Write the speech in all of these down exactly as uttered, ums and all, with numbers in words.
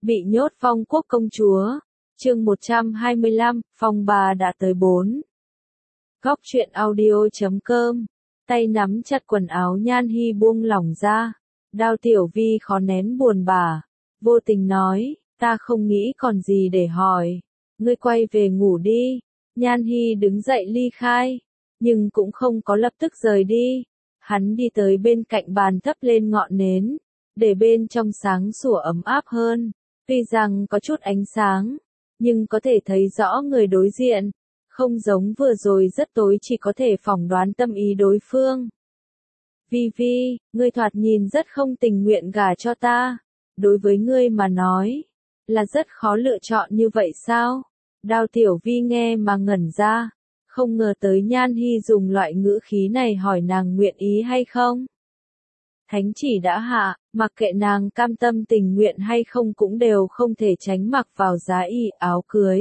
Bị nhốt phong quốc công chúa. Chương một trăm hai mươi lăm, phong ba đã tới bốn. Góc truyện audio chấm com. Tay nắm chặt quần áo Nhan Hi buông lỏng ra. Đao Tiểu Vi khó nén buồn bã, vô tình nói, ta không nghĩ còn gì để hỏi. Ngươi quay về ngủ đi. Nhan Hi đứng dậy ly khai, nhưng cũng không có lập tức rời đi. Hắn đi tới bên cạnh bàn thắp lên ngọn nến, để bên trong sáng sủa ấm áp hơn. Tuy rằng có chút ánh sáng, nhưng có thể thấy rõ người đối diện, không giống vừa rồi rất tối chỉ có thể phỏng đoán tâm ý đối phương. Vi Vi, ngươi thoạt nhìn rất không tình nguyện gả cho ta. Đối với ngươi mà nói, là rất khó lựa chọn như vậy sao? Đao Tiểu Vi nghe mà ngẩn ra, không ngờ tới Nhan Hi dùng loại ngữ khí này hỏi nàng nguyện ý hay không. Thánh chỉ đã hạ, mặc kệ nàng cam tâm tình nguyện hay không cũng đều không thể tránh mặc vào giá y áo cưới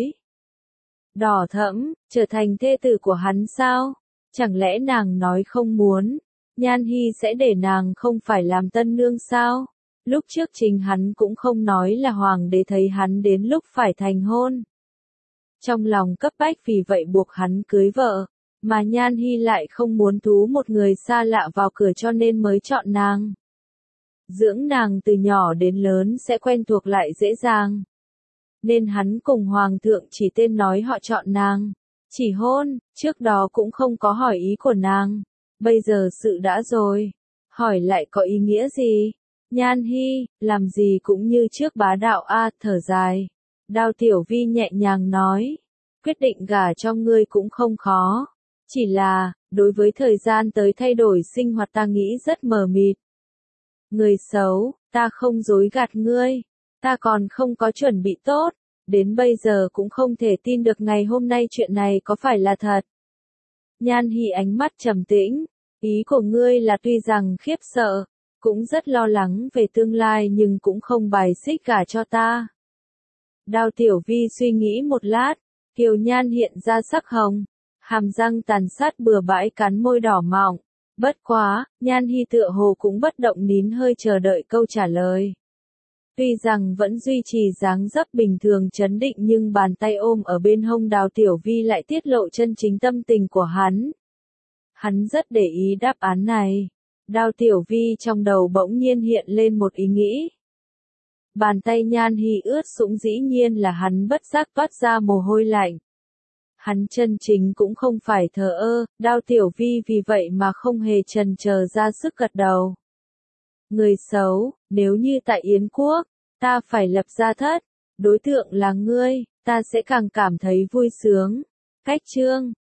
đỏ thẫm, trở thành thê tử của hắn sao? Chẳng lẽ nàng nói không muốn, Nhan Hi sẽ để nàng không phải làm tân nương sao? Lúc trước chính hắn cũng không nói là hoàng đế thấy hắn đến lúc phải thành hôn. Trong lòng cấp bách vì vậy buộc hắn cưới vợ, mà Nhan Hi lại không muốn thú một người xa lạ vào cửa cho nên mới chọn nàng. Dưỡng nàng từ nhỏ đến lớn sẽ quen thuộc lại dễ dàng. Nên hắn cùng hoàng thượng chỉ tên nói họ chọn nàng. Chỉ hôn, trước đó cũng không có hỏi ý của nàng. Bây giờ sự đã rồi. Hỏi lại có ý nghĩa gì? Nhan Hi, làm gì cũng như trước bá đạo a, thở dài. Đao Tiểu Vi nhẹ nhàng nói. Quyết định gả cho ngươi cũng không khó. Chỉ là, đối với thời gian tới thay đổi sinh hoạt ta nghĩ rất mờ mịt. Người xấu, ta không dối gạt ngươi. Ta còn không có chuẩn bị tốt. Đến bây giờ cũng không thể tin được ngày hôm nay chuyện này có phải là thật. Nhan Hi ánh mắt trầm tĩnh. Ý của ngươi là tuy rằng khiếp sợ, cũng rất lo lắng về tương lai nhưng cũng không bài xích gả cho ta. Đao Tiểu Vi suy nghĩ một lát, Kiều Nhan hiện ra sắc hồng, hàm răng tàn sát bừa bãi cắn môi đỏ mọng. Bất quá, Nhan Hi tựa hồ cũng bất động nín hơi chờ đợi câu trả lời. Tuy rằng vẫn duy trì dáng dấp bình thường trấn định nhưng bàn tay ôm ở bên hông Đao Tiểu Vi lại tiết lộ chân chính tâm tình của hắn. Hắn rất để ý đáp án này. Đao Tiểu Vi trong đầu bỗng nhiên hiện lên một ý nghĩ. Bàn tay Nhan Hi ướt sũng dĩ nhiên là hắn bất giác toát ra mồ hôi lạnh. Hắn chân chính cũng không phải thờ ơ, Đao Tiểu Vi vì vậy mà không hề chần chờ ra sức gật đầu. Người xấu, nếu như tại Yến Quốc, ta phải lập gia thất, đối tượng là ngươi, ta sẽ càng cảm thấy vui sướng. Cách chương,